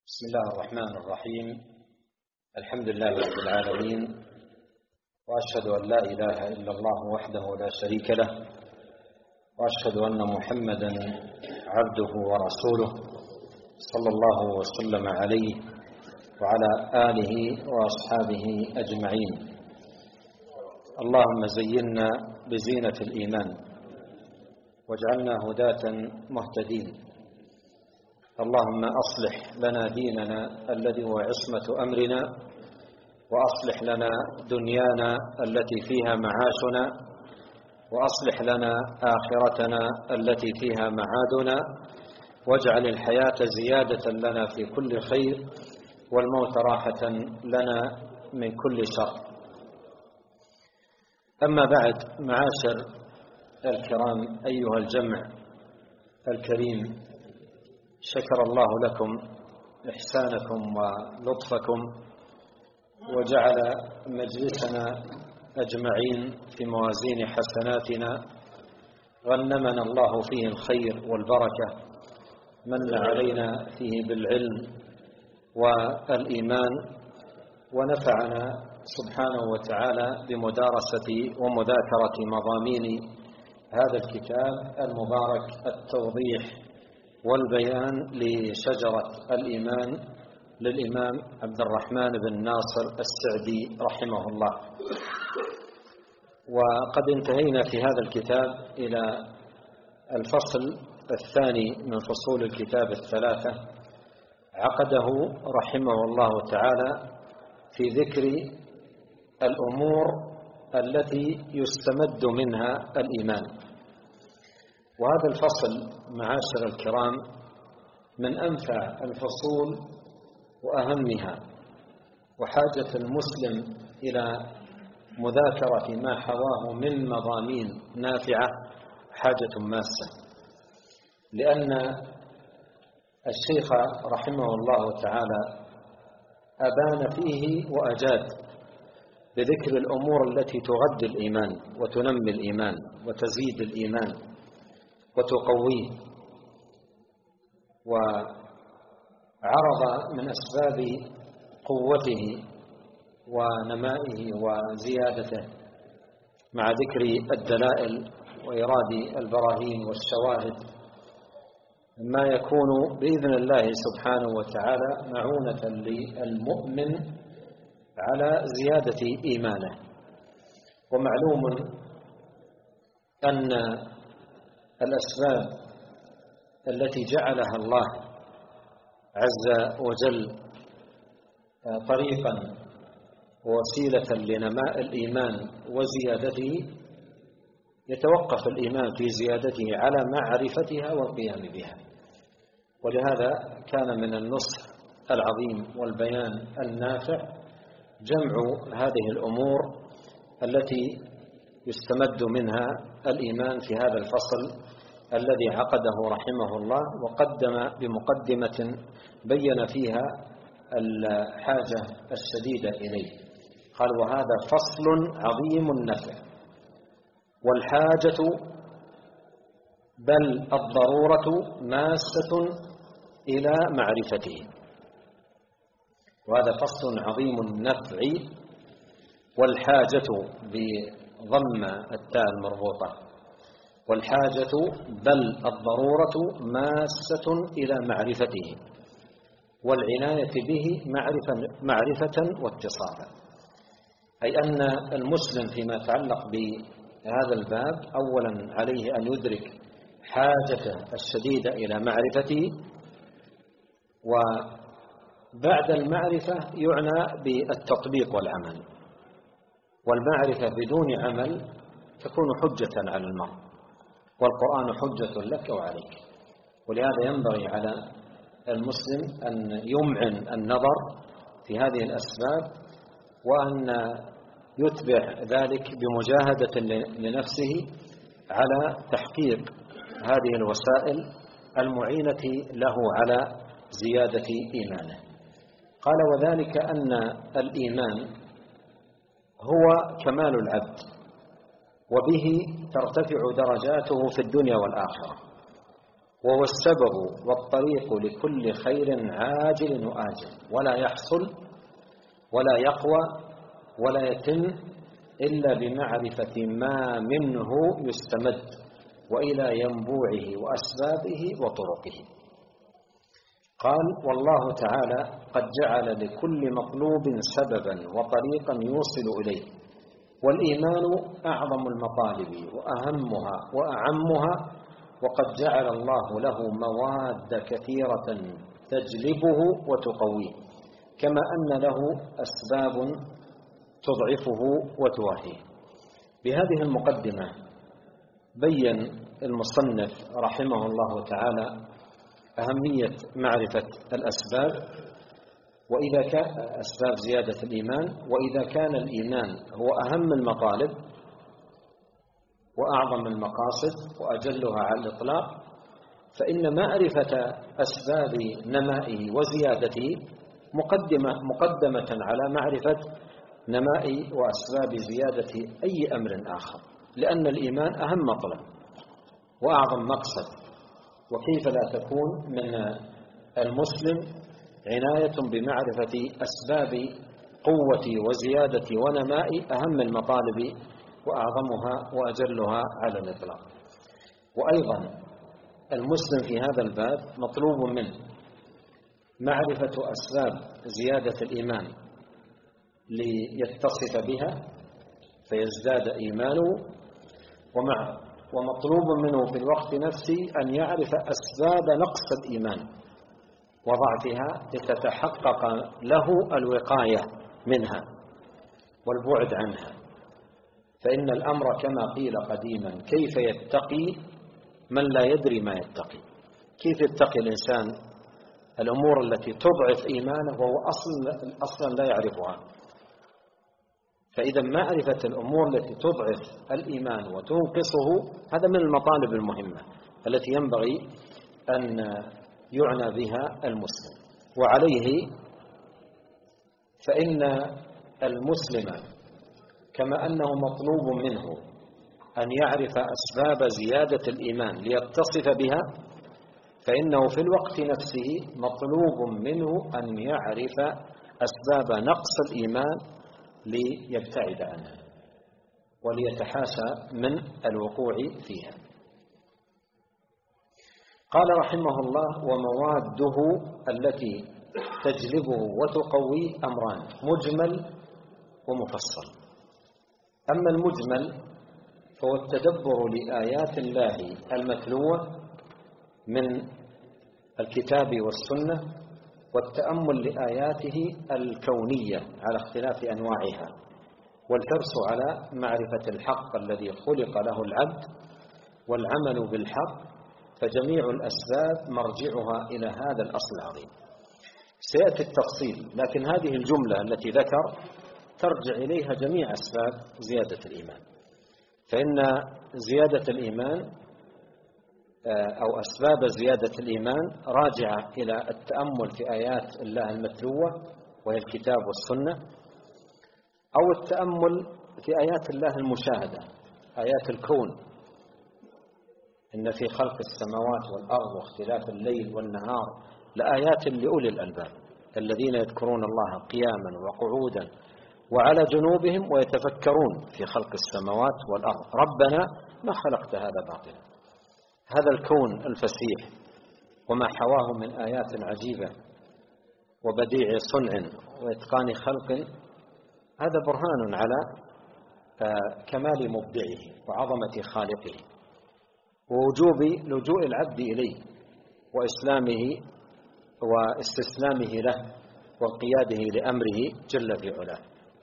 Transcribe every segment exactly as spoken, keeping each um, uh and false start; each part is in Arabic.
بسم الله الرحمن الرحيم. الحمد لله رب العالمين، وأشهد أن لا إله إلا الله وحده لا شريك له، وأشهد أن محمدا عبده ورسوله صلى الله وسلم عليه وعلى آله وأصحابه أجمعين. اللهم زينا بزينة الإيمان واجعلنا هداة مهتدين. اللهم أصلح لنا ديننا الذي هو عصمة أمرنا، وأصلح لنا دنيانا التي فيها معاشنا، وأصلح لنا آخرتنا التي فيها معادنا، واجعل الحياة زيادة لنا في كل خير والموت راحة لنا من كل شر. أما بعد، معاشر الكرام، أيها الجمع الكريم، شكر الله لكم إحسانكم ولطفكم، وجعل مجلسنا أجمعين في موازين حسناتنا، غنمنا الله فيه الخير والبركة، من علينا فيه بالعلم والإيمان، ونفعنا سبحانه وتعالى بمدارسة ومذاكرة مضامين هذا الكتاب المبارك، التوضيح والبيان لشجرة الإيمان للإمام عبد الرحمن بن ناصر السعدي رحمه الله. وقد انتهينا في هذا الكتاب إلى الفصل الثاني من فصول الكتاب الثلاثة، عقده رحمه الله تعالى في ذكر الأمور التي يستمد منها الإيمان. وهذا الفصل معاشر الكرام من أنفع الفصول وأهمها، وحاجة المسلم إلى مذاكرة ما حواه من مضامين نافعة حاجة ماسة، لأن الشيخ رحمه الله تعالى أبان فيه وأجاد بذكر الأمور التي تغذي الإيمان وتنمي الإيمان وتزيد الإيمان وتقويه، وعرض من أسباب قوته ونمائه وزيادته مع ذكر الدلائل وإيراد البراهين والشواهد ما يكون بإذن الله سبحانه وتعالى معونة للمؤمن على زيادة إيمانه. ومعلوم أن الأسباب التي جعلها الله عز وجل طريقا ووسيلة لنماء الإيمان وزيادته، يتوقف الإيمان في زيادته على معرفتها والقيام بها. ولهذا كان من النصح العظيم والبيان النافع جمع هذه الأمور التي يستمد منها الإيمان في هذا الفصل الذي عقده رحمه الله، وقدم بمقدمة بين فيها الحاجة الشديدة إليه. قال: وهذا فصل عظيم النفع، والحاجة بل الضرورة ماسة إلى معرفته. وهذا فصل عظيم النفع، والحاجة بضم التاء المربوطة، والحاجة بل الضرورة ماسة إلى معرفته، والعناية به معرفة, معرفة واتصافا. أي أن المسلم فيما يتعلق بهذا الباب أولا عليه أن يدرك حاجته الشديدة إلى معرفته، وبعد المعرفة يعنى بالتطبيق والعمل. والمعرفة بدون عمل تكون حجة على المرء، والقرآن حجة لك وعليك. ولهذا ينبغي على المسلم أن يمعن النظر في هذه الأسباب، وأن يتبع ذلك بمجاهدة لنفسه على تحقيق هذه الوسائل المعينة له على زيادة إيمانه. قال: وذلك أن الإيمان هو كمال العبد، وبه ترتفع درجاته في الدنيا والآخرة. وهو السبب والطريق لكل خير عاجل وآجل، ولا يحصل ولا يقوى ولا يتم إلا بمعرفة ما منه يستمد وإلى ينبوعه وأسبابه وطرقه. قال: والله تعالى قد جعل لكل مطلوب سببا وطريقا يوصل إليه، والإيمان أعظم المطالب وأهمها وأعمها، وقد جعل الله له مواد كثيرة تجلبه وتقويه، كما أن له أسباب تضعفه وتوهيه. بهذه المقدمة بين المصنف رحمه الله تعالى أهمية معرفة الأسباب، وإذا كان أسباب زيادة الإيمان، وإذا كان الإيمان هو أهم المطالب وأعظم المقاصد وأجلها على الإطلاق، فإن معرفة أسباب نمائه وزيادته مقدمة مقدمة على معرفة نماء وأسباب زيادة أي أمر آخر، لأن الإيمان أهم مطلب وأعظم مقصد. وكيف لا تكون من المسلم عناية بمعرفة أسباب قوة وزيادة ونماء أهم المطالب وأعظمها وأجلها على الإطلاق. وأيضا المسلم في هذا الباب مطلوب منه معرفة أسباب زيادة الإيمان ليتصف بها فيزداد إيمانه، ومع ومطلوب منه في الوقت نفسه أن يعرف أسباب نقص الإيمان وضعفها لتتحقق له الوقاية منها والبعد عنها. فإن الأمر كما قيل قديما: كيف يتقي من لا يدري ما يتقي؟ كيف يتقي الإنسان الأمور التي تضعف إيمانه وهو أصلا, أصلا لا يعرفها؟ فإذا معرفة الأمور التي تضعف الإيمان وتنقصه هذا من المطالب المهمة التي ينبغي أن يعنى بها المسلم. وعليه فإن المسلم كما أنه مطلوب منه أن يعرف أسباب زيادة الإيمان ليتصف بها، فإنه في الوقت نفسه مطلوب منه أن يعرف أسباب نقص الإيمان ليبتعد عنها وليتحاشى من الوقوع فيها. قال رحمه الله: ومواده التي تجلبه وتقويه أمران: مجمل ومفصل. أما المجمل فهو التدبر لآيات الله المتلوة من الكتاب والسنة، والتأمل لآياته الكونية على اختلاف أنواعها، والحرص على معرفة الحق الذي خلق له العبد والعمل بالحق، فجميع الأسباب مرجعها إلى هذا الأصل العظيم. سيأتي التفصيل، لكن هذه الجملة التي ذكر ترجع إليها جميع أسباب زيادة الإيمان، فإن زيادة الإيمان أو أسباب زيادة الإيمان راجعة إلى التأمل في آيات الله المتلوة وهي الكتاب والسنة، أو التأمل في آيات الله المشاهدة، آيات الكون: إن في خلق السماوات والأرض واختلاف الليل والنهار لآيات لأولي الألباب الذين يذكرون الله قياما وقعودا وعلى جنوبهم ويتفكرون في خلق السماوات والأرض ربنا ما خلقت هذا باطلا. هذا الكون الفسيح وما حواه من آيات عجيبة وبديع صنع وإتقان خلق، هذا برهان على كمال مبدعه وعظمة خالقه ووجوب لجوء العبد إليه وإسلامه واستسلامه له وانقياده لأمره جل في علاه.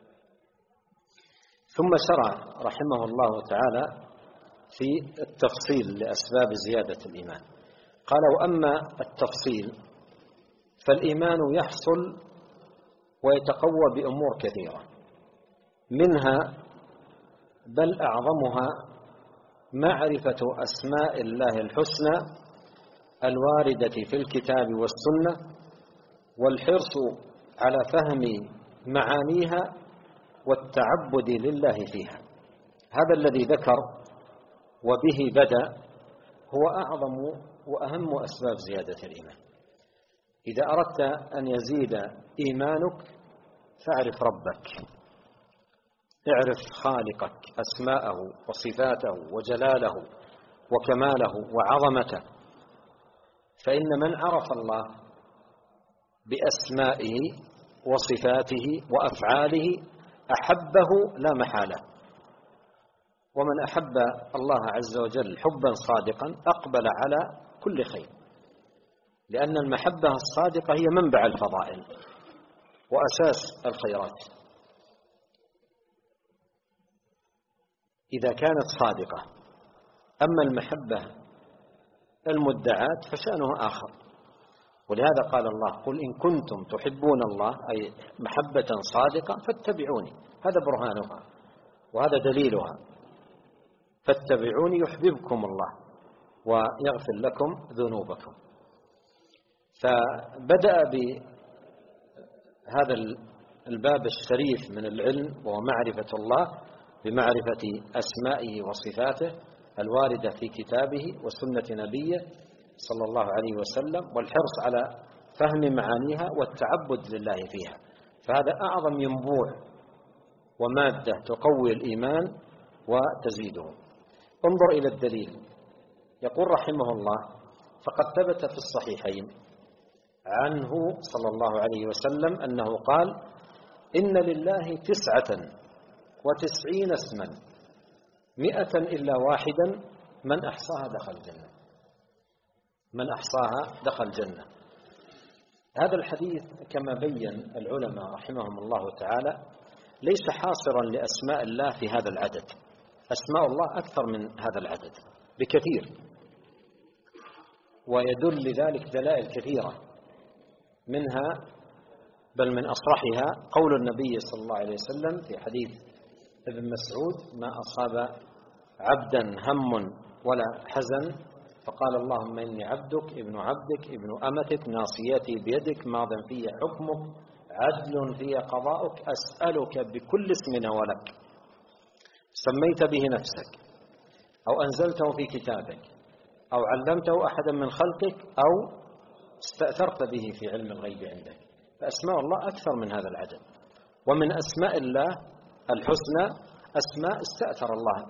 ثم شرع رحمه الله تعالى في التفصيل لأسباب زيادة الإيمان. قال: وأما التفصيل فالإيمان يحصل ويتقوى بأمور كثيرة، منها بل أعظمها معرفة أسماء الله الحسنى الواردة في الكتاب والسنة، والحرص على فهم معانيها والتعبد لله فيها. هذا الذي ذكر وبه بدأ هو أعظم وأهم أسباب زيادة الإيمان. إذا أردت أن يزيد إيمانك فاعرف ربك، اعرف خالقك، أسماءه وصفاته وجلاله وكماله وعظمته. فإن من عرف الله بأسمائه وصفاته وأفعاله أحبه لا محالة. ومن أحب الله عز وجل حبا صادقا أقبل على كل خير، لأن المحبة الصادقة هي منبع الفضائل وأساس الخيرات. إذا كانت صادقة. أما المحبة المدعاة فشأنه آخر. ولهذا قال الله: قل إن كنتم تحبون الله، أي محبة صادقة، فاتبعوني. هذا برهانها وهذا دليلها. فاتبعوني يحببكم الله ويغفر لكم ذنوبكم. فبدأ بهذا الباب الشريف من العلم ومعرفة الله بمعرفة أسمائه وصفاته الواردة في كتابه وسنة نبيه صلى الله عليه وسلم، والحرص على فهم معانيها والتعبد لله فيها. فهذا أعظم ينبوع ومادة تقوي الإيمان وتزيده. انظر إلى الدليل. يقول رحمه الله: فقد ثبت في الصحيحين عنه صلى الله عليه وسلم أنه قال: إن لله تسعة وتسعين اسما مئة إلا واحدا من أحصاها دخل الجنة. من أحصاها دخل الجنة. هذا الحديث كما بين العلماء رحمهم الله تعالى ليس حاصرا لأسماء الله في هذا العدد. أسماء الله أكثر من هذا العدد بكثير، ويدل لذلك دلائل كثيرة، منها بل من أصرحها قول النبي صلى الله عليه وسلم في حديث ابن مسعود: ما أصاب عبدا هم ولا حزن فقال اللهم إني عبدك ابن عبدك ابن أمتك ناصيتي بيدك ماض في حكمك عدل في قضاؤك أسألك بكل اسم هو لك سميت به نفسك أو أنزلته في كتابك أو علمته أحدا من خلقك أو استأثرت به في علم الغيب عندك. فأسماء الله أكثر من هذا العدد. ومن أسماء الله الحسنى أسماء استأثر الله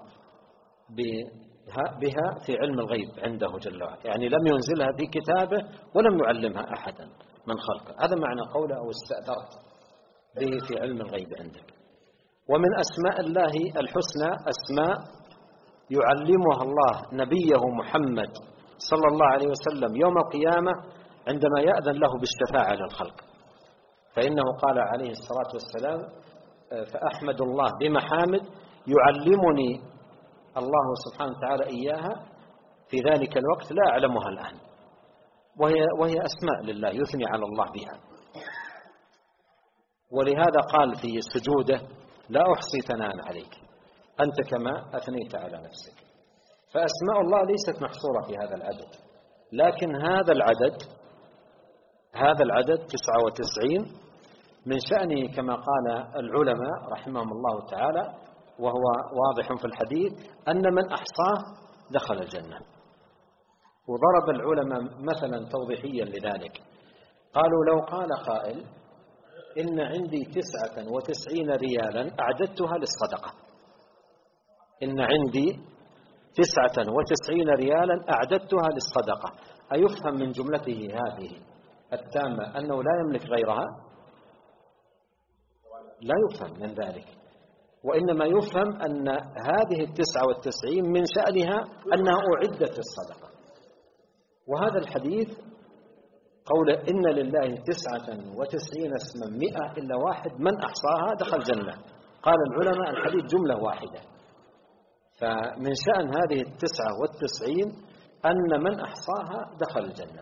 بها في علم الغيب عنده جل وعلا، يعني لم ينزلها في كتابه ولم يعلمها أحدا من خلقه. هذا معنى قوله أو استأثرت به في علم الغيب عندك. ومن أسماء الله الحسنى أسماء يعلمها الله نبيه محمد صلى الله عليه وسلم يوم القيامة عندما يأذن له بالشفاعة للخلق. فإنه قال عليه الصلاة والسلام: فأحمد الله بمحامد يعلمني الله سبحانه وتعالى إياها في ذلك الوقت لا أعلمها الآن، وهي, وهي أسماء لله يثني على الله بها. ولهذا قال في سجوده: لا أحصي ثناء عليك أنت كما أثنيت على نفسك. فأسماء الله ليست محصورة في هذا العدد، لكن هذا العدد هذا العدد تسعة وتسعين من شأنه كما قال العلماء رحمهم الله تعالى، وهو واضح في الحديث، أن من أحصاه دخل الجنة. وضرب العلماء مثلا توضيحيا لذلك، قالوا: لو قال قائل إن عندي تسعة وتسعين ريالا أعددتها للصدقة، إن عندي تسعة وتسعين ريالا أعددتها للصدقة، أيفهم من جملته هذه التامة أنه لا يملك غيرها؟ لا يفهم من ذلك، وإنما يفهم أن هذه التسعة والتسعين من شأنها أنها أعدت للصدقة. وهذا الحديث قول إن لله تسعة وتسعين اسما مئة إلا واحد من أحصاها دخل الجنة. قال العلماء الحديث جملة واحدة، فمن شأن هذه التسعة والتسعين أن من أحصاها دخل الجنة.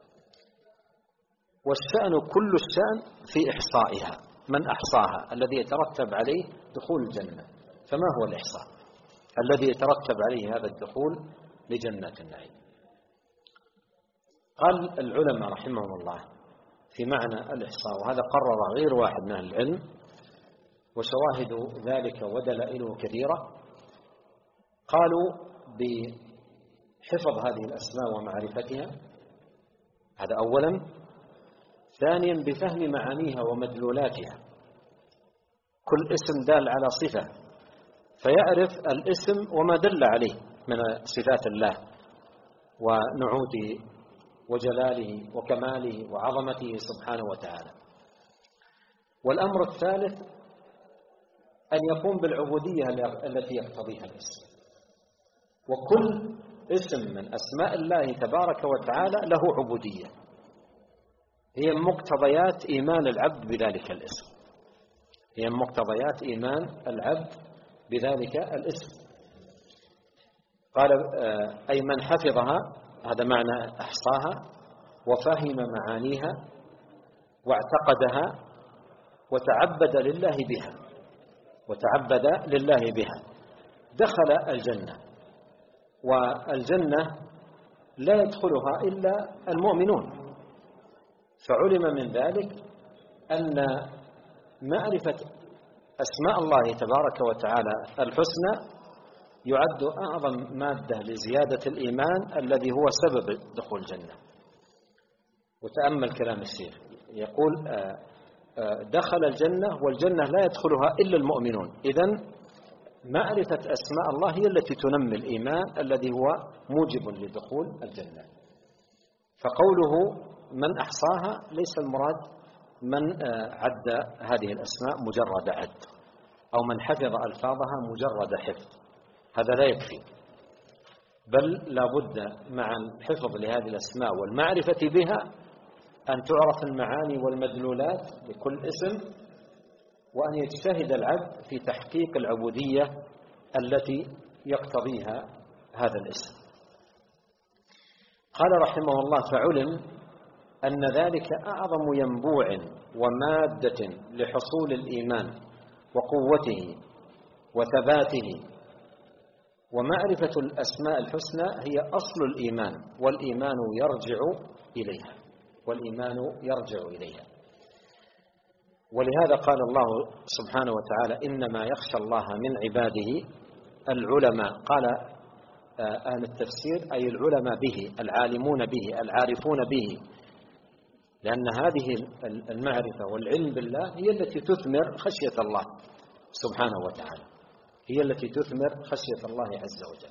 والشأن كل الشأن في إحصائها، من أحصاها الذي يترتب عليه دخول الجنة. فما هو الإحصاء الذي يترتب عليه هذا الدخول لجنات النعيم؟ قال العلماء رحمهم الله في معنى الإحصاء، وهذا قرر غير واحد من العلم، وشواهد ذلك ودلائله كثيرة. قالوا حفظ هذه الأسماء ومعرفتها، هذا أولا. ثانيا بفهم معانيها ومدلولاتها، كل اسم دال على صفة فيعرف الاسم وما دل عليه من صفات الله ونعوته وجلاله وكماله وعظمته سبحانه وتعالى. والأمر الثالث أن يقوم بالعبودية التي يقتضيها الاسم، وكل اسم من أسماء الله تبارك وتعالى له عبودية، هي مقتضيات إيمان العبد بذلك الاسم، هي مقتضيات إيمان العبد بذلك الاسم. قال أي من حفظها، هذا معنى أحصاها، وفهم معانيها واعتقدها وتعبد لله بها وتعبد لله بها دخل الجنة. والجنة لا يدخلها إلا المؤمنون، فعلم من ذلك أن معرفة أسماء الله تبارك وتعالى الحسنى يعد أعظم مادة لزيادة الإيمان الذي هو سبب دخول الجنة. وتأمل كلام الشيخ يقول دخل الجنة والجنة لا يدخلها إلا المؤمنون، إذن معرفة أسماء الله هي التي تنمي الإيمان الذي هو موجب لدخول الجنة. فقوله من أحصاها ليس المراد من عد هذه الأسماء مجرد عد، أو من حفظ ألفاظها مجرد حفظ، هذا لا يكفي، بل لا بد مع الحفظ لهذه الأسماء والمعرفة بها أن تعرف المعاني والمدلولات لكل اسم، وأن يجتهد العبد في تحقيق العبودية التي يقتضيها هذا الاسم. قال رحمه الله فعلم أن ذلك أعظم ينبوع ومادة لحصول الإيمان وقوته وثباته. ومعرفة الأسماء الحسنى هي أصل الإيمان، والإيمان يرجع إليها والإيمان يرجع إليها ولهذا قال الله سبحانه وتعالى إنما يخشى الله من عباده العلماء. قال أهل التفسير أي العلماء به، العالمون به، العارفون به، لأن هذه المعرفة والعلم بالله هي التي تثمر خشية الله سبحانه وتعالى، هي التي تثمر خشية الله عز وجل.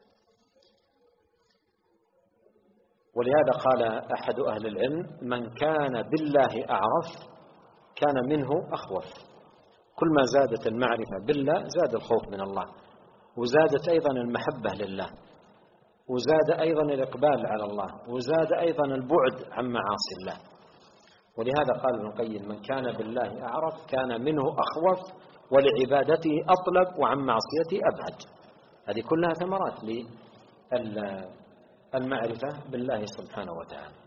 ولهذا قال أحد أهل العلم من كان بالله أعرف كان منه أخوف. كل ما زادت المعرفة بالله زاد الخوف من الله، وزادت أيضا المحبة لله، وزاد أيضا الإقبال على الله، وزاد أيضا البعد عن معاصي الله. ولهذا قال ابن القيم من كان بالله أعرف كان منه أخوف ولعبادته أطلب وعن معصيته أبعد. هذه كلها ثمرات للمعرفة بالله سبحانه وتعالى.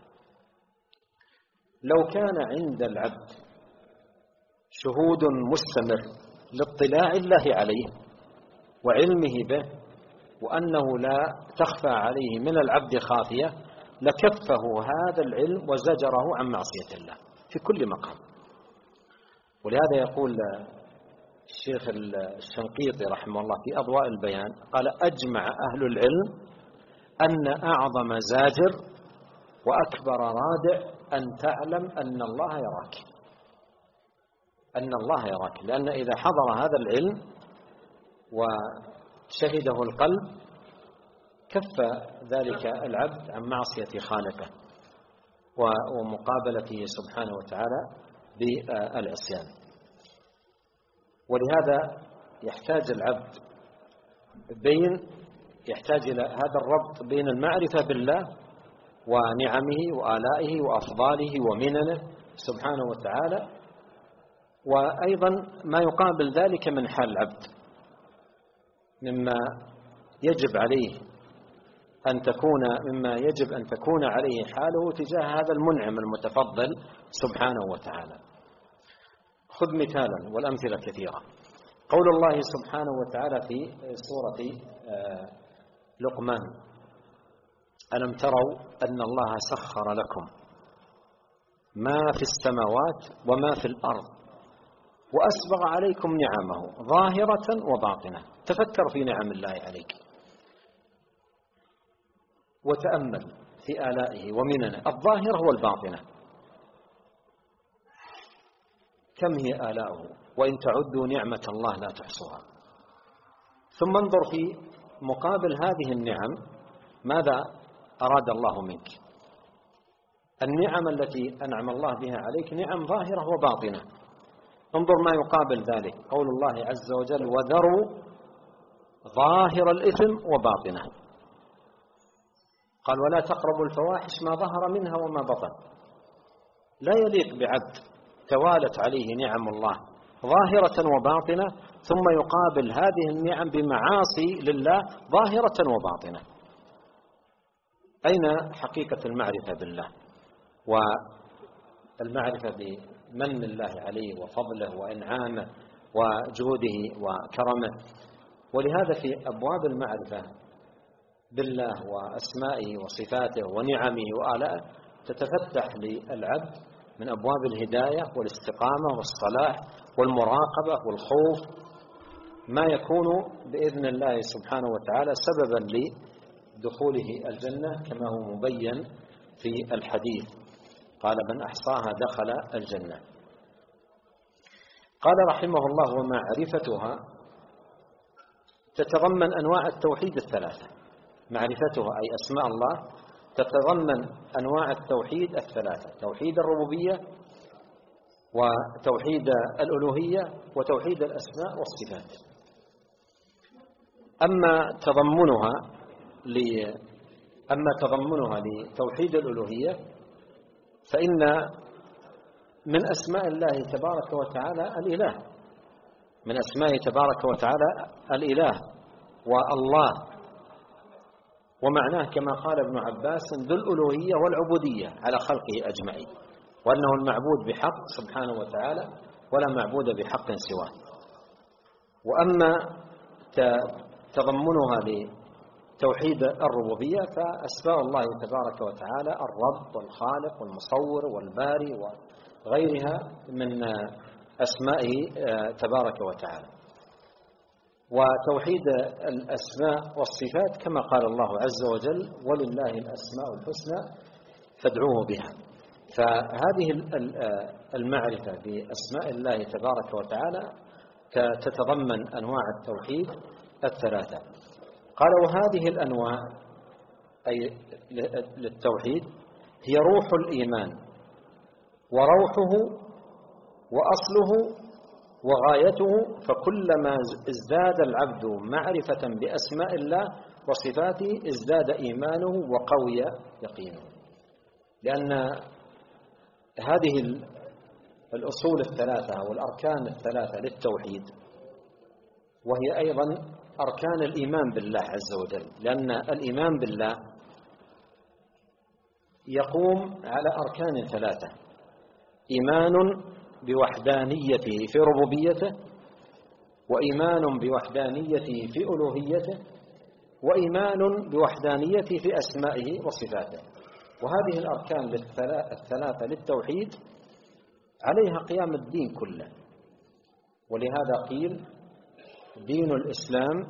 لو كان عند العبد شهود مستمر لاطلاع الله عليه وعلمه به، وأنه لا تخفى عليه من العبد خافية، لكفه هذا العلم وزجره عن معصية الله في كل مقام. ولهذا يقول الشيخ الشنقيطي رحمه الله في أضواء البيان قال أجمع أهل العلم أن أعظم زاجر وأكبر رادع أن تعلم أن الله يراك، أن الله يراك، لأن إذا حضر هذا العلم وشهده القلب كف ذلك العبد عن معصية خالقه ومقابلته سبحانه وتعالى بالعصيان. ولهذا يحتاج العبد بين يحتاج إلى هذا الربط بين المعرفة بالله ونعمه وآلائه وأفضاله ومننه سبحانه وتعالى، وأيضا ما يقابل ذلك من حال العبد مما يجب عليه أن تكون مما يجب أن تكون عليه حاله تجاه هذا المنعم المتفضل سبحانه وتعالى. خذ مثالا والأمثلة كثيرة. قول الله سبحانه وتعالى في سورة لقمان ألم تروا أن الله سخر لكم ما في السماوات وما في الأرض وأسبغ عليكم نعمه ظاهرة وباطنة. تفكر في نعم الله عليك. وتأمل في آلائه ومننه الظاهرة والباطنة. كم هي آلاؤه وإن تعدوا نعمة الله لا تحصوها. ثم انظر في مقابل هذه النعم ماذا أراد الله منك. النعم التي أنعم الله بها عليك نعم ظاهرة وباطنة. انظر ما يقابل ذلك، قول الله عز وجل: وذروا ظاهر الإثم وباطنه. قال: ولا تقربوا الفواحش ما ظهر منها وما بطن. لا يليق بعبد توالت عليه نعم الله ظاهرة وباطنة ثم يقابل هذه النعم بمعاصي لله ظاهرة وباطنة. أين حقيقة المعرفة بالله والمعرفة بمن الله عليه وفضله وإنعامه وجوده وكرمه؟ ولهذا في أبواب المعرفة بالله وأسمائه وصفاته ونعمه وآلائه تتفتح للعبد من أبواب الهداية والاستقامة والصلاح والمراقبة والخوف، ما يكون بإذن الله سبحانه وتعالى سببا لدخوله الجنة كما هو مبين في الحديث، قال: من أحصاها دخل الجنة. قال رحمه الله: ومعرفتها تتضمن أنواع التوحيد الثلاثة. معرفتها أي أسماء الله تتضمن أنواع التوحيد الثلاثة: توحيد الربوبية وتوحيد الألوهية وتوحيد الأسماء والصفات. أما تضمنها ل أما تضمنها لتوحيد الألوهية فإن من أسماء الله تبارك وتعالى الإله، من أسمائه تبارك وتعالى الإله والله، ومعناه كما قال ابن عباس: ذو الألوهية والعبودية على خلقه أجمعين، وأنه المعبود بحق سبحانه وتعالى ولا معبود بحق سواه. وأما تضمنها لتوحيد الربوبية فأسماء الله تبارك وتعالى الرب والخالق والمصور والباري وغيرها من أسمائه تبارك وتعالى. وتوحيد الأسماء والصفات كما قال الله عز وجل: ولله الأسماء الحسنى فادعوه بها. فهذه المعرفة بأسماء الله تبارك وتعالى تتضمن أنواع التوحيد الثلاثة. قال: وهذه الأنواع أي للتوحيد هي روح الإيمان وروحه وأصله وغايته، فكلما ازداد العبد معرفة بأسماء الله وصفاته ازداد إيمانه وقوي يقينه. لأن هذه الأصول الثلاثة والأركان الثلاثة للتوحيد وهي أيضا أركان الإيمان بالله عز وجل، لأن الإيمان بالله يقوم على أركان ثلاثة: إيمان بوحدانيته في ربوبيته، وإيمان بوحدانيته في ألوهيته، وإيمان بوحدانيته في أسمائه وصفاته. وهذه الأركان الثلاثة للتوحيد عليها قيام الدين كله. ولهذا قيل: دين الإسلام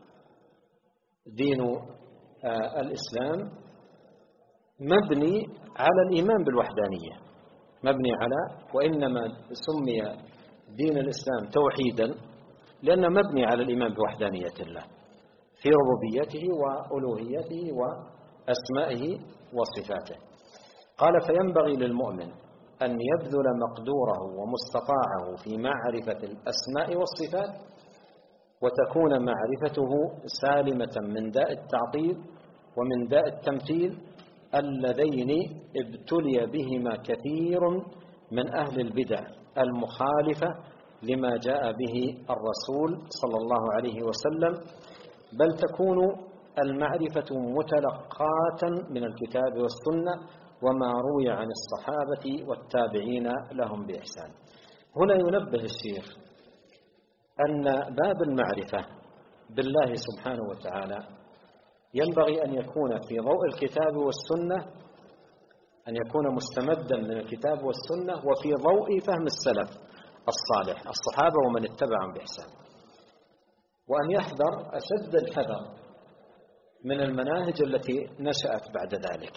دين آه الإسلام مبني على الإيمان بالوحدانية، مبني على وإنما سمي دين الإسلام توحيدا لأنه مبني على الإيمان بوحدانية الله في ربوبيته وألوهيته وأسمائه وصفاته. قال: فينبغي للمؤمن أن يبذل مقدوره ومستطاعه في معرفة الأسماء والصفات، وتكون معرفته سالمة من داء التعطيل ومن داء التمثيل اللذين ابتلي بهما كثير من أهل البدع المخالفة لما جاء به الرسول صلى الله عليه وسلم، بل تكون المعرفة متلقاة من الكتاب والسنة وما روي عن الصحابة والتابعين لهم بإحسان. هنا ينبه الشيخ أن باب المعرفة بالله سبحانه وتعالى ينبغي أن يكون في ضوء الكتاب والسنة، أن يكون مستمدا من الكتاب والسنة وفي ضوء فهم السلف الصالح الصحابة ومن اتبعهم بإحسان، وأن يحذر أشد الحذر من المناهج التي نشأت بعد ذلك،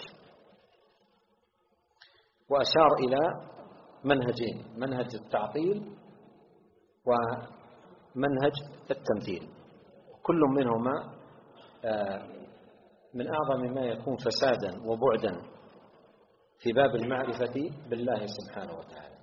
وأشار إلى منهجين: منهج التعطيل ومنهج التمثيل، كل منهما من أعظم ما يكون فسادا وبعدا في باب المعرفة بالله سبحانه وتعالى.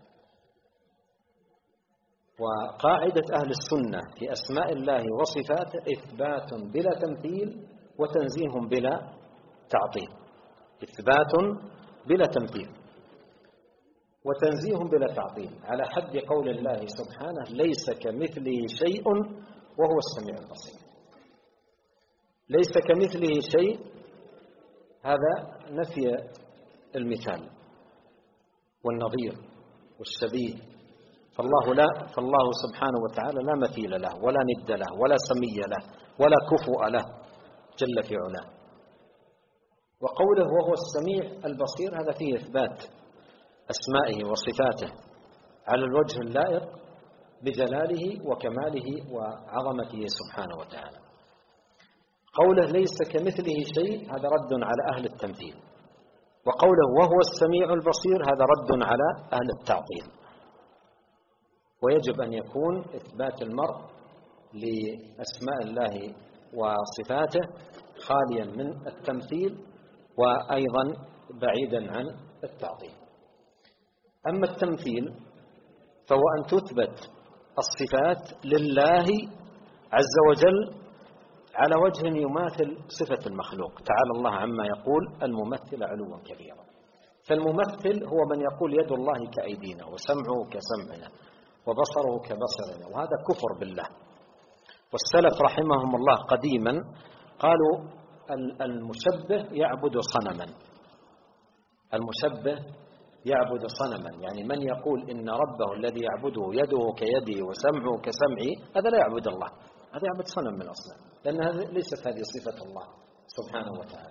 وقاعدة أهل السنة في أسماء الله وصفاته إثبات بلا تمثيل وتنزيه بلا تعطيل. إثبات بلا تمثيل وتنزيه بلا تعطيل، على حد قول الله سبحانه: ليس كمثله شيء وهو السميع البصير. ليس كمثله شيء، هذا نفي المثال والنظير والشبيه، فالله لا فالله سبحانه وتعالى لا مثيل له ولا ند له ولا سمي له ولا كفؤ له جل في علاه. وقوله وهو السميع البصير هذا فيه إثبات أسمائه وصفاته على الوجه اللائق بجلاله وكماله وعظمته سبحانه وتعالى. قوله ليس كمثله شيء هذا رد على أهل التمثيل، وقوله وهو السميع البصير هذا رد على أهل التعطيل. ويجب أن يكون إثبات المرء لأسماء الله وصفاته خاليا من التمثيل وأيضا بعيدا عن التعطيل. أما التمثيل فهو أن تثبت الصفات لله عز وجل على وجه يماثل صفة المخلوق. تعالى الله عما يقول الممثل علوا كبيرا. فالممثل هو من يقول يد الله كأيدينا وسمعه كسمعنا وبصره كبصرنا، وهذا كفر بالله. والسلف رحمهم الله قديما قالوا المشبه يعبد صنما. المشبه يعبد صنما، يعني من يقول إن ربه الذي يعبده يده كيدي وسمعه كسمعي، هذا لا يعبد الله، هذا يعبد صنم من أصله، لأن هذه ليست هذه صفة الله سبحانه وتعالى.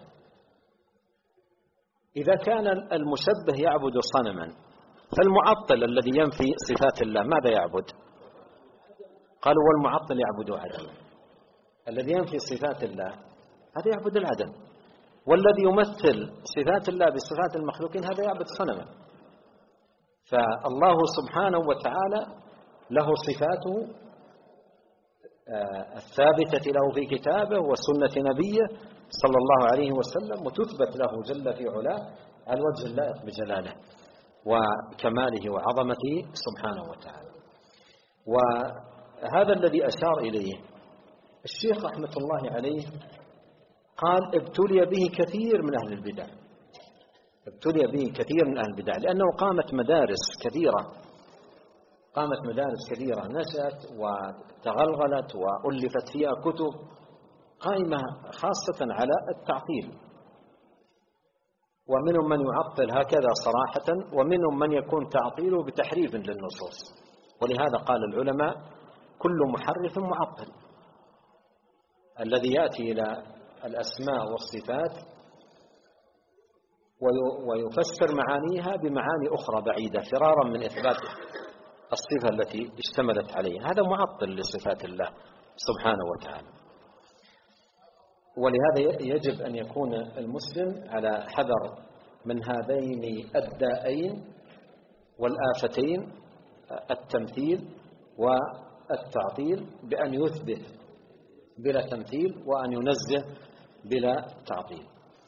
إذا كان المشبه يعبد صنما، فالمعطل الذي ينفي صفات الله ماذا يعبد؟ قالوا والمعطل يعبد عدما. الذي ينفي صفات الله هذا يعبد العدم، والذي يمثل صفات الله بصفات المخلوقين هذا يعبد صنما. فالله سبحانه وتعالى له صفاته الثابتة له في كتابه وسنة نبيه صلى الله عليه وسلم، وتثبت له جل في علاه على الوجه اللائق بجلاله وكماله وعظمته سبحانه وتعالى. وهذا الذي أشار إليه الشيخ رحمة الله عليه، قال ابتلي به كثير من أهل البدع، ابتلي به كثير من أهل البدع لأنه قامت مدارس كثيرة قامت مدارس كثيرة نشأت وتغلغلت وألفت فيها كتب قائمة خاصة على التعطيل، ومنهم من يعطل هكذا صراحة، ومنهم من يكون تعطيله بتحريف للنصوص. ولهذا قال العلماء كل محرف معطل. الذي يأتي إلى الأسماء والصفات ويفسر معانيها بمعاني أخرى بعيدة فرارا من إثبات الصفة التي اشتملت عليها، هذا معطل لصفات الله سبحانه وتعالى. ولهذا يجب أن يكون المسلم على حذر من هذين الدائين والآفتين، التمثيل والتعطيل، بأن يثبت بلا تمثيل وأن ينزه بلا تعطيل.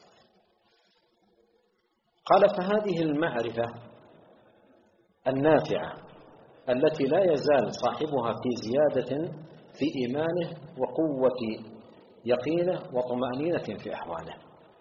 قال فهذه المعرفة النافعة التي لا يزال صاحبها في زيادة في إيمانه وقوة يقينه وطمأنينة في أحواله،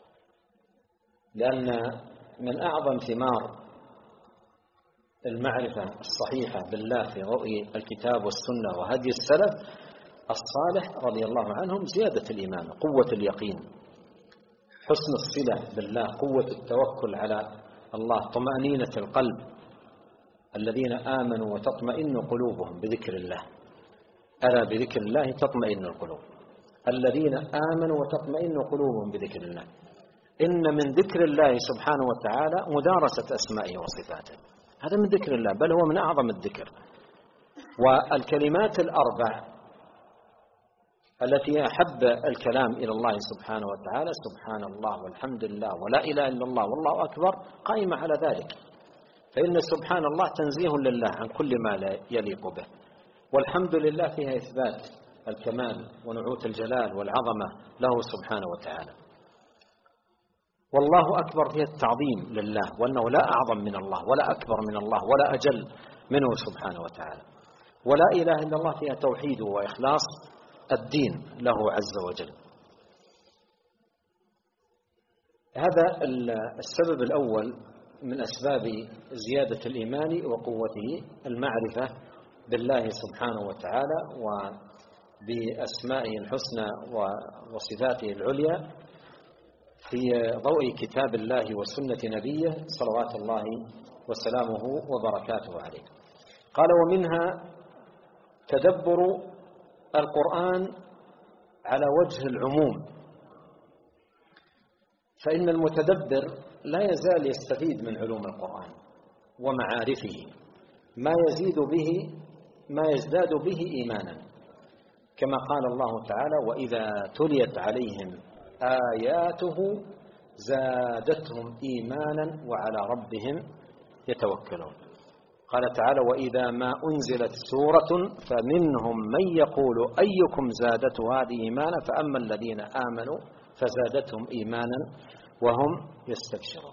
لأن من أعظم ثمار المعرفة الصحيحة بالله في ضوء الكتاب والسنة وهدي السلف الصالح رضي الله عنهم زيادة الإيمان، قوة اليقين، حسن الصلة بالله، قوة التوكل على الله، طمأنينة القلب. الذين آمنوا وتطمئن قلوبهم بذكر الله، ألا بذكر الله تطمئن القلوب. الذين آمنوا وتطمئن قلوبهم بذكر الله. إن من ذكر الله سبحانه وتعالى مدارسة أسمائه وصفاته، هذا من ذكر الله، بل هو من أعظم الذكر. والكلمات الأربع التي أحب الكلام إلى الله سبحانه وتعالى سبحان الله والحمد لله ولا إله إلا الله والله أكبر قائمة على ذلك، فإن سبحان الله تنزيه لله عن كل ما لا يليق به، والحمد لله فيها إثبات الكمال ونعوت الجلال والعظمة له سبحانه وتعالى، والله أكبر فيها التعظيم لله وأنه لا أعظم من الله ولا أكبر من الله ولا أجل منه سبحانه وتعالى، ولا إله إلا الله فيها توحيده وإخلاص الدين له عز وجل. هذا السبب الأول من أسباب زيادة الإيمان وقوته، المعرفة بالله سبحانه وتعالى وبأسمائه الحسنى وصفاته العليا في ضوء كتاب الله وسنة نبيه صلوات الله وسلامه وبركاته عليه. قال: ومنها تدبر القرآن على وجه العموم، فإن المتدبر لا يزال يستفيد من علوم القرآن ومعارفه ما يزيد به ما يزداد به إيمانا، كما قال الله تعالى: وإذا تليت عليهم آياته زادتهم إيمانا وعلى ربهم يتوكلون. قال تعالى: وإذا ما أنزلت سورة فمنهم من يقول أيكم زادته هذه إيمانا فأما الذين آمنوا فزادتهم إيمانا وهم يستبشرون.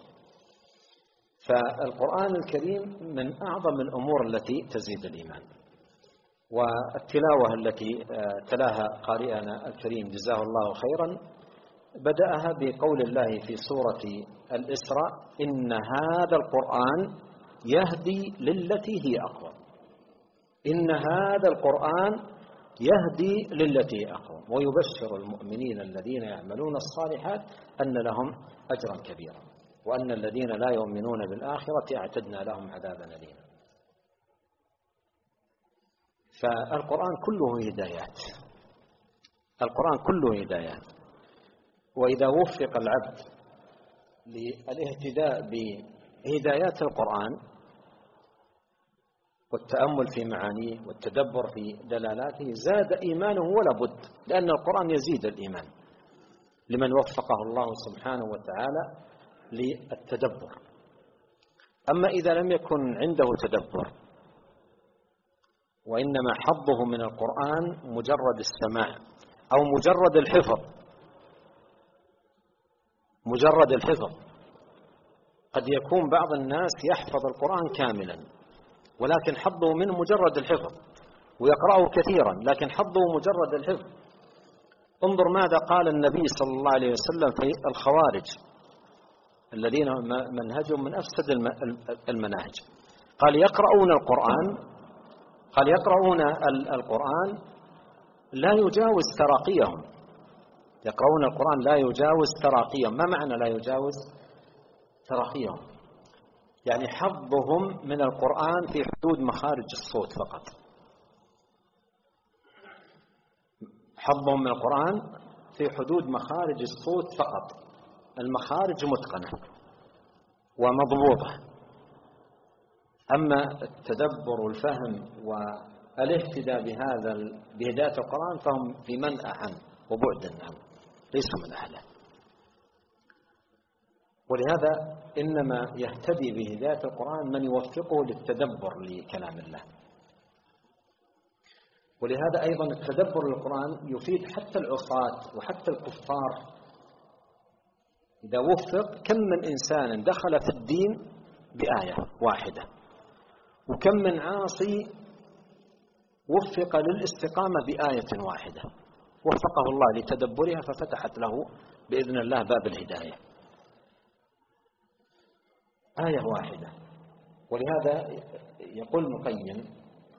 فالقرآن الكريم من أعظم الأمور التي تزيد الإيمان، والتلاوة التي تلاها قارئنا الكريم جزاه الله خيرا بدأها بقول الله في سورة الإسراء: إن هذا القرآن يهدي للتي هي أقوم. إن هذا القرآن يهدي للتي هي أقوم ويبشر المؤمنين الذين يعملون الصالحات أن لهم أجرا كبيرا وأن الذين لا يؤمنون بالآخرة أعتدنا لهم عذابا أليما. فالقرآن كله هدايات، القرآن كله هدايات، وإذا وفق العبد للاهتداء بهدايات القرآن والتأمل في معانيه والتدبر في دلالاته زاد إيمانه ولا بد، لأن القرآن يزيد الإيمان لمن وفقه الله سبحانه وتعالى للتدبر. أما إذا لم يكن عنده تدبر وإنما حظه من القرآن مجرد السماع أو مجرد الحفظ، مجرد الحفظ قد يكون بعض الناس يحفظ القرآن كاملا ولكن حظه منه مجرد الحفظ ويقرأه كثيرا لكن حظه مجرد الحفظ. انظر ماذا قال النبي صلى الله عليه وسلم في الخوارج الذين منهجهم من أفسد المناهج. قال: يقرؤون القرآن قال يقرؤون القرآن لا يجاوز تراقيهم. يقرؤون القرآن لا يجاوز تراقيهم. ما معنى لا يجاوز تراقيهم؟ يعني حظهم من القرآن في حدود مخارج الصوت فقط. حظهم من القرآن في حدود مخارج الصوت فقط، المخارج متقنة ومضبوطة. أما التدبر والفهم والاهتداء بهذا بهداية القرآن فهم في منأى عنه وبعد عنه، ليسوا من أهله. ولهذا إنما يهتدي بهداية القرآن من يوفقه للتدبر لكلام الله. ولهذا أيضا التدبر للقرآن يفيد حتى العصاة وحتى الكفار. إذا وفق، كم من إنسان دخل في الدين بآية واحدة، وكم من عاصي وفق للاستقامة بآية واحدة وفقه الله لتدبرها ففتحت له بإذن الله باب الهداية. آية واحدة. ولهذا يقول ابن القيم: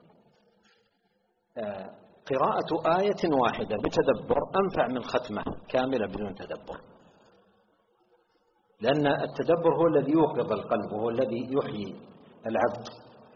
قراءة آية واحدة بتدبر أنفع من ختمة كاملة بدون تدبر، لأن التدبر هو الذي يوقظ القلب وهو الذي يحيي العبد.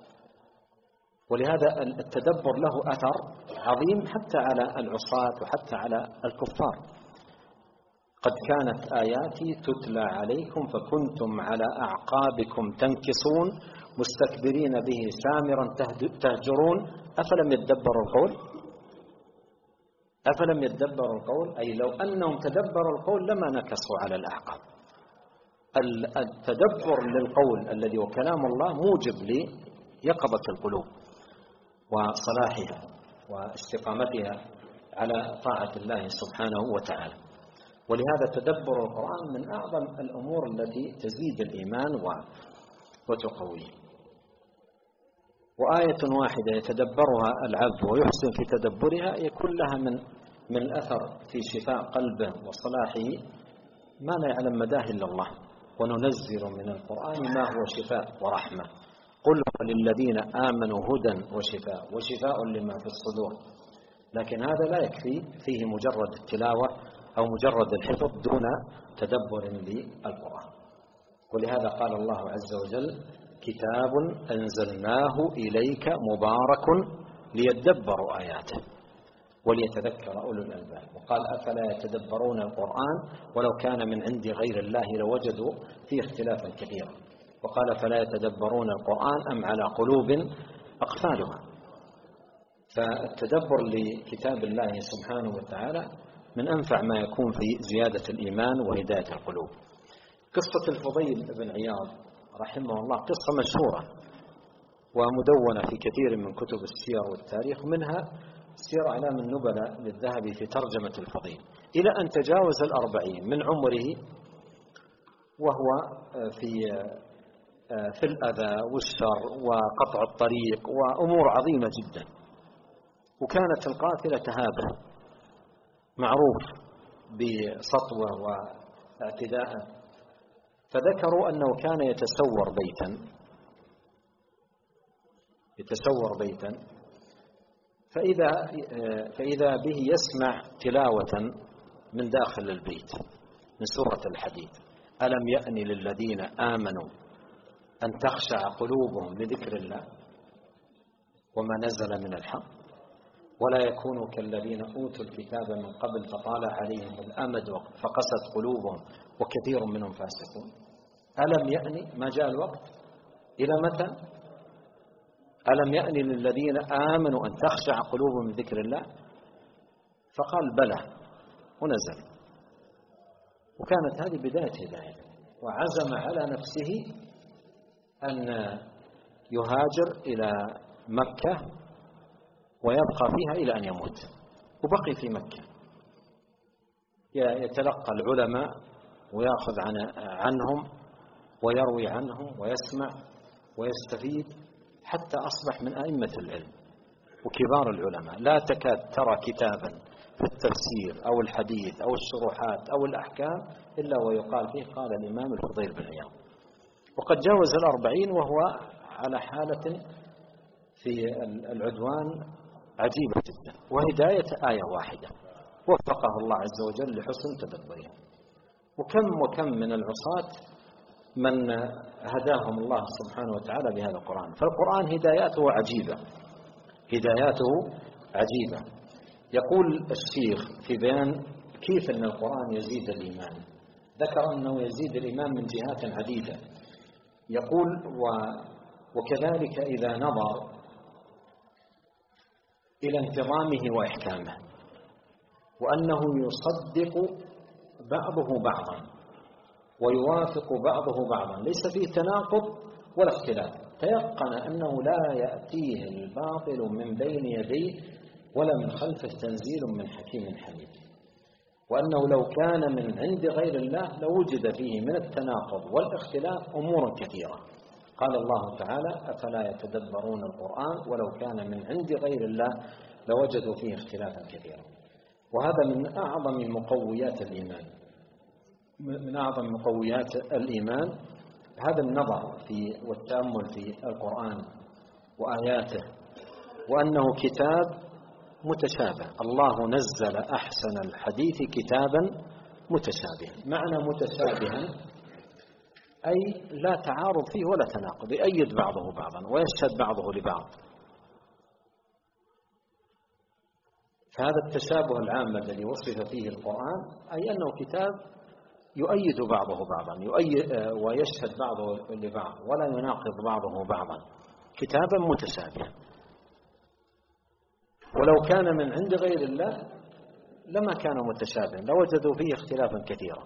ولهذا التدبر له أثر عظيم حتى على العصاة وحتى على الكفار. قد كانت آياتي تتلى عليكم فكنتم على أعقابكم تنكصون مستكبرين به سامرا تهجرون أفلم يدبروا القول. أفلم يتدبروا القول، أي لو أنهم تدبروا القول لما نكصوا على الأعقاب. التدبر للقول الذي هو كلام الله موجب ليقظة القلوب وصلاحها واستقامتها على طاعة الله سبحانه وتعالى. ولهذا تدبر القرآن من أعظم الأمور التي تزيد الإيمان وتقويه. وآية واحدة يتدبرها العبد ويحسن في تدبرها يكون لها من من الأثر في شفاء قلبه وصلاحه ما لا يعلم مداه إلا الله. وننزل من القرآن ما هو شفاء ورحمة، قل للذين آمنوا هدى وشفاء وشفاء لما في الصدور. لكن هذا لا يكفي، فيه مجرد التلاوة أو مجرد الحفظ دون تدبر للقرآن. ولهذا قال الله عز وجل: كتاب أنزلناه إليك مبارك ليدبروا آياته وليتذكر أولو الألباب. وقال: أفلا يتدبرون القرآن ولو كان من عند غير الله لوجدوا فيه اختلافا كثيرا. وقال: فلا يتدبرون القرآن أم على قلوب أقفالها. فالتدبر لكتاب الله سبحانه وتعالى من أنفع ما يكون في زيادة الإيمان وهداية القلوب. قصة الفضيل بن عياض رحمه الله قصة مشهورة ومدونة في كثير من كتب السير والتاريخ، منها سير أعلام النبلاء للذهبي في ترجمة الفضيل، إلى أن تجاوز الأربعين من عمره وهو في في الأذى والشر وقطع الطريق وأمور عظيمة جدا. وكانت القافلة تهابه، معروف بسطوه واعتداءه. فذكروا أنه كان يتسور بيتا يتسور بيتا فإذا, فإذا به يسمع تلاوة من داخل البيت من سورة الحديد: ألم يأن للذين آمنوا أن تخشع قلوبهم لذكر الله وما نزل من الحق ولا يكونوا كالذين أوتوا الكتاب من قبل فطال عليهم الأمد فقست قلوبهم وكثير منهم فاسقون. ألم يأن، ما جاء الوقت، إلى متى؟ ألم يأن للذين آمنوا أن تخشع قلوبهم من ذكر الله؟ فقال: بلى، ونزل. وكانت هذه بداية هداية، وعزم على نفسه أن يهاجر إلى مكة ويبقى فيها إلى أن يموت. وبقي في مكة يتلقى العلماء ويأخذ عن عنهم ويروي عنهم ويسمع ويستفيد حتى أصبح من أئمة العلم وكبار العلماء. لا تكاد ترى كتابا في التفسير أو الحديث أو الشروحات أو الأحكام إلا ويقال فيه قال الإمام الفضيل بن عياض. وقد جاوز الأربعين وهو على حالة في العدوان عجيبة جدا، وهداية آية واحدة وفقه الله عز وجل لحسن تدبرها. وكم وكم من العصاة من هداهم الله سبحانه وتعالى بهذا القرآن. فالقرآن هداياته عجيبة، هداياته عجيبة. يقول الشيخ في بيان كيف أن القرآن يزيد الإيمان، ذكر أنه يزيد الإيمان من جهات عديدة. يقول: وكذلك إذا نظر إلى انتظامه وإحكامه، وأنه يصدق بعضه بعضا ويوافق بعضه بعضا، ليس فيه تناقض ولا اختلاف. تيقن أنه لا يأتيه الباطل من بين يديه ولا من خلفه تنزيل من حكيم حميد، وأنه لو كان من عند غير الله لوجد فيه من التناقض والاختلاف أمور كثيرة. قال الله تعالى: أفلا يتدبرون القرآن ولو كان من عند غير الله لوجدوا فيه اختلافا كثيرا. وهذا من أعظم مقويات الإيمان، من أعظم مقويات الإيمان هذا النظر في والتأمل في القرآن وآياته، وأنه كتاب متشابه. الله نزل أحسن الحديث كتابا متشابها. معنى متشابها أي لا تعارض فيه ولا تناقض، يؤيد بعضه بعضا ويشهد بعضه لبعض. فهذا التشابه العام الذي وصف فيه القرآن أي أنه كتاب يؤيد بعضه بعضا، يؤيد ويشهد بعضه لبعض ولا يناقض بعضه بعضا، كتابا متشابها. ولو كان من عند غير الله لما كان متشابها لوجدوا فيه اختلافا كثيرا.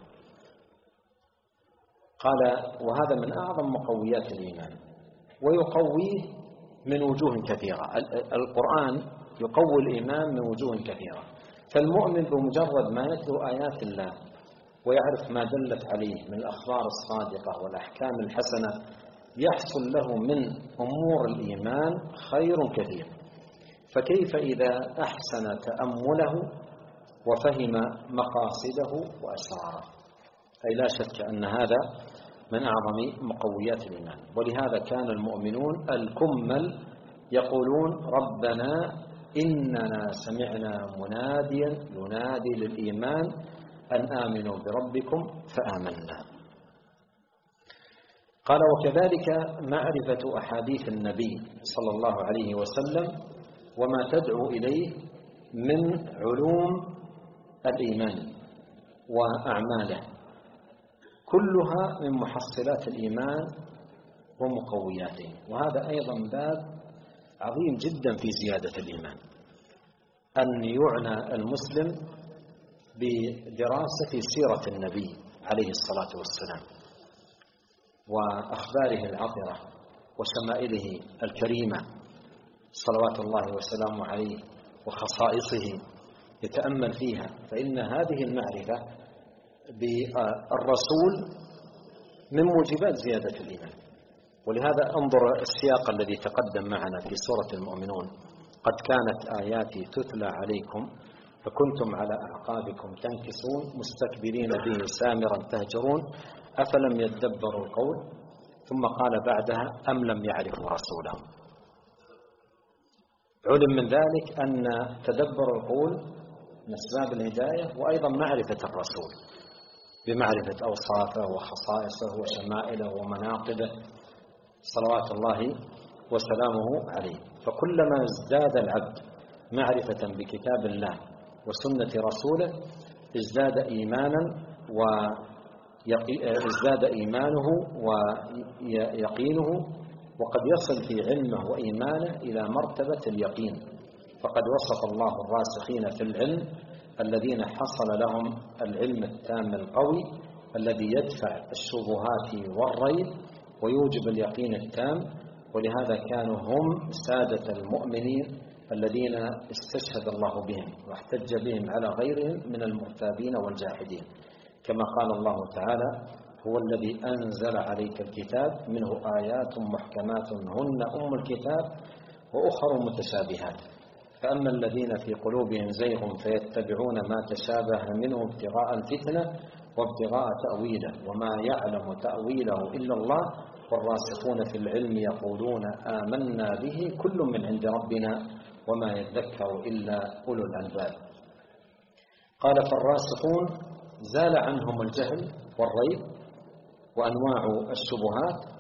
قال وهذا من أعظم مقويات الإيمان، ويقويه من وجوه كثيرة. القرآن يقوي الإيمان من وجوه كثيرة. فالمؤمن بمجرد ما يتلو آيات الله ويعرف ما دلت عليه من الأخبار الصادقة والأحكام الحسنة يحصل له من أمور الإيمان خير كثير. فكيف إذا أحسن تأمله وفهم مقاصده وأسراره؟ أي لا شك أن هذا من أعظم مقويات الإيمان. ولهذا كان المؤمنون الكمل يقولون ربنا إننا سمعنا مناديا ينادي للإيمان أن آمنوا بربكم فآمنا. قال وكذلك معرفة أحاديث النبي صلى الله عليه وسلم وما تدعو إليه من علوم الإيمان وأعماله، كلها من محصلات الإيمان ومقوياته. وهذا أيضا باب عظيم جدا في زيادة الإيمان، أن يعنى المسلم بدراسة سيرة النبي عليه الصلاة والسلام وأخباره العطرة وشمائله الكريمة صلوات الله وسلامه عليه وخصائصه، يتأمل فيها، فإن هذه المعرفة بالرسول من موجبات زيادة الإيمان. ولهذا انظر السياق الذي تقدم معنا في سورة المؤمنون: قد كانت آياتي تتلى عليكم فكنتم على أعقابكم تنكصون مستكبرين به سامرا تهجرون أفلم يدبروا القول ثم قال بعدها أم لم يعرفوا رسولهم. علم من ذلك أن تدبر القول من أسباب الهداية، وأيضا معرفة الرسول بمعرفة أوصافه وخصائصه وشمائله ومناقبه صلوات الله وسلامه عليه. فكلما ازداد العبد معرفة بكتاب الله وسنة رسوله ازداد إيمانا وازداد إيمانه ويقينه، وقد يصل في علمه وإيمانه إلى مرتبة اليقين. فقد وصف الله الراسخين في العلم الذين حصل لهم العلم التام القوي الذي يدفع الشبهات والريب ويوجب اليقين التام. ولهذا كانوا هم سادة المؤمنين الذين استشهد الله بهم واحتج بهم على غيرهم من المرتابين والجاحدين، كما قال الله تعالى: هو الذي أنزل عليك الكتاب منه آيات محكمات هن أم الكتاب وأخر متشابهات، فأما الذين في قلوبهم زيغ فيتبعون ما تشابه منه ابتغاء الفتنة وابتغاء تأويله وما يعلم تأويله إلا الله والراسخون في العلم يقولون آمنا به كل من عند ربنا وما يذكر إلا أولو الألباب. قال: فالراسخون زال عنهم الجهل والريب وأنواع الشبهات،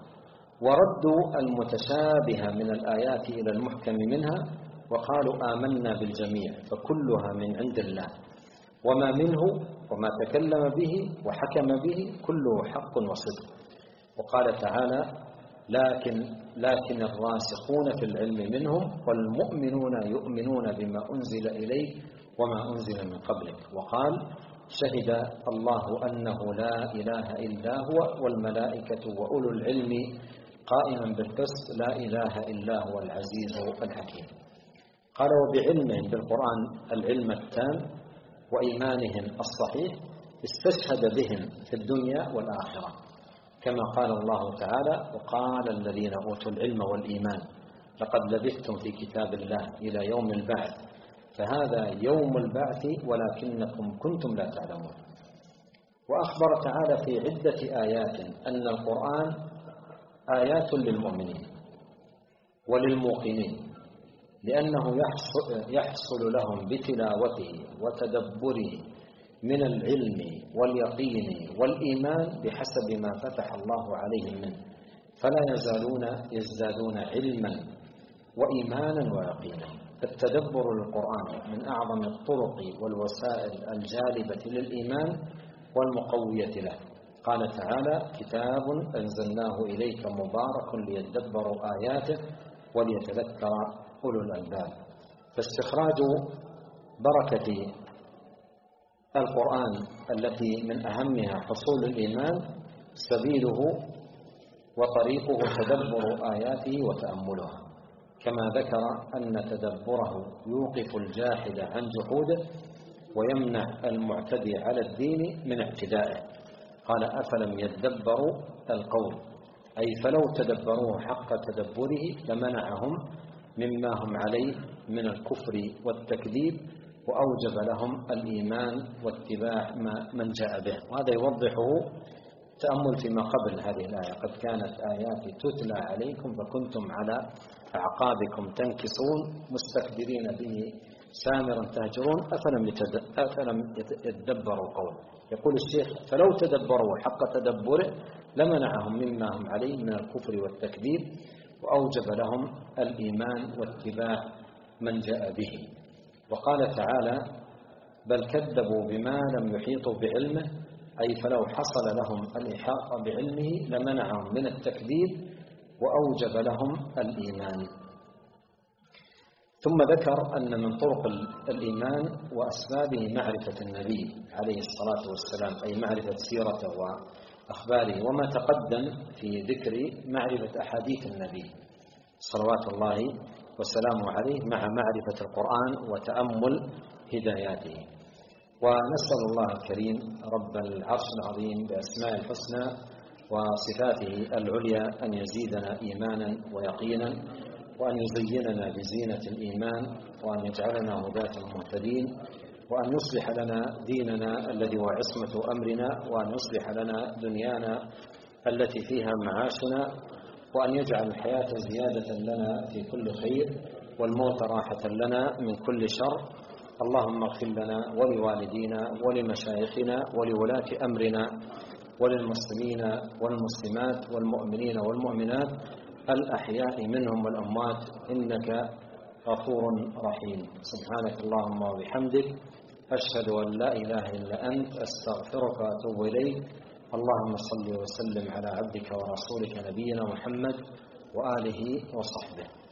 وردوا المتشابه من الآيات إلى المحكم منها وقالوا آمنا بالجميع فكلها من عند الله وما منه وما تكلم به وحكم به كله حق وصدق. وقال تعالى: لكن لكن الراسخون في العلم منهم والمؤمنون يؤمنون بما أنزل إليك وما أنزل من قبلك. وقال: شهد الله أنه لا إله إلا هو والملائكة وأولو العلم قائما بالقسط لا إله إلا هو العزيز الحكيم. قال: وبعلمهم بالقرآن العلم التام وإيمانهم الصحيح استشهد بهم في الدنيا والآخرة، كما قال الله تعالى: وقال الذين أوتوا العلم والإيمان لقد لبثتم في كتاب الله إلى يوم البعث فهذا يوم البعث ولكنكم كنتم لا تعلمون. وأخبر تعالى في عدة آيات أن القرآن آيات للمؤمنين وللموقنين، لأنه يحصل لهم بتلاوته وتدبره من العلم واليقين والإيمان بحسب ما فتح الله عليهم منه، فلا يزالون يزدادون علما وإيمانا ويقينا. فالتدبر للقرآن من أعظم الطرق والوسائل الجالبة للإيمان والمقوية له. قال تعالى: كتاب أنزلناه إليك مبارك ليدبروا آياته وليتذكر أولو الألباب. فاستخراج بركة القرآن التي من أهمها حصول الإيمان سبيله وطريقه تدبر آياته وتأملها، كما ذكر أن تدبره يوقف الجاحد عن جحوده ويمنع المعتدي على الدين من اعتدائه. قال أفلم يدبروا القول، أي فلو تدبروه حق تدبره لمنعهم مما هم عليه من الكفر والتكذيب وأوجب لهم الإيمان واتباع ما من جاء به. وهذا يوضحه تأمل فيما قبل هذه الآية: قد كانت آياتي تتلى عليكم فكنتم على أعقابكم تنكصون مستكبرين به سامرا تهجرون أفلم, أفلم يتدبروا القول. يقول الشيخ فلو تدبروا حق تدبره لمنعهم مما هم عليه من الكفر والتكذيب وأوجب لهم الإيمان واتباع من جاء به. وقال تعالى بل كذبوا بما لم يحيطوا بعلمه، أي فلو حصل لهم الإحاطة بعلمه لمنعهم من التكذيب وأوجب لهم الإيمان. ثم ذكر أن من طرق الإيمان وأسبابه معرفة النبي عليه الصلاة والسلام، أي معرفة سيرته وأخباره، وما تقدم في ذكر معرفة أحاديث النبي صلوات الله وسلامه عليه مع معرفة القرآن وتأمل هداياته. ونسأل الله الكريم رب العرش العظيم بأسماء الحسنى وصفاته العليا أن يزيدنا إيمانا ويقينا، وأن يزيننا بزينة الإيمان، وأن يجعلنا هداة مهتدين، وأن يصلح لنا ديننا الذي هو عصمة أمرنا، وأن يصلح لنا دنيانا التي فيها معاشنا، وأن يجعل الحياة زيادة لنا في كل خير والموت راحة لنا من كل شر. اللهم اغفر لنا ولوالدينا ولمشايخنا ولولاة أمرنا وللمسلمين والمسلمات والمؤمنين والمؤمنات الأحياء منهم والأموات إنك غفور رحيم. سبحانك اللهم وبحمدك أشهد أن لا إله إلا أنت أستغفرك وأتوب إليك. اللهم صل وسلم على عبدك ورسولك نبينا محمد وآله وصحبه.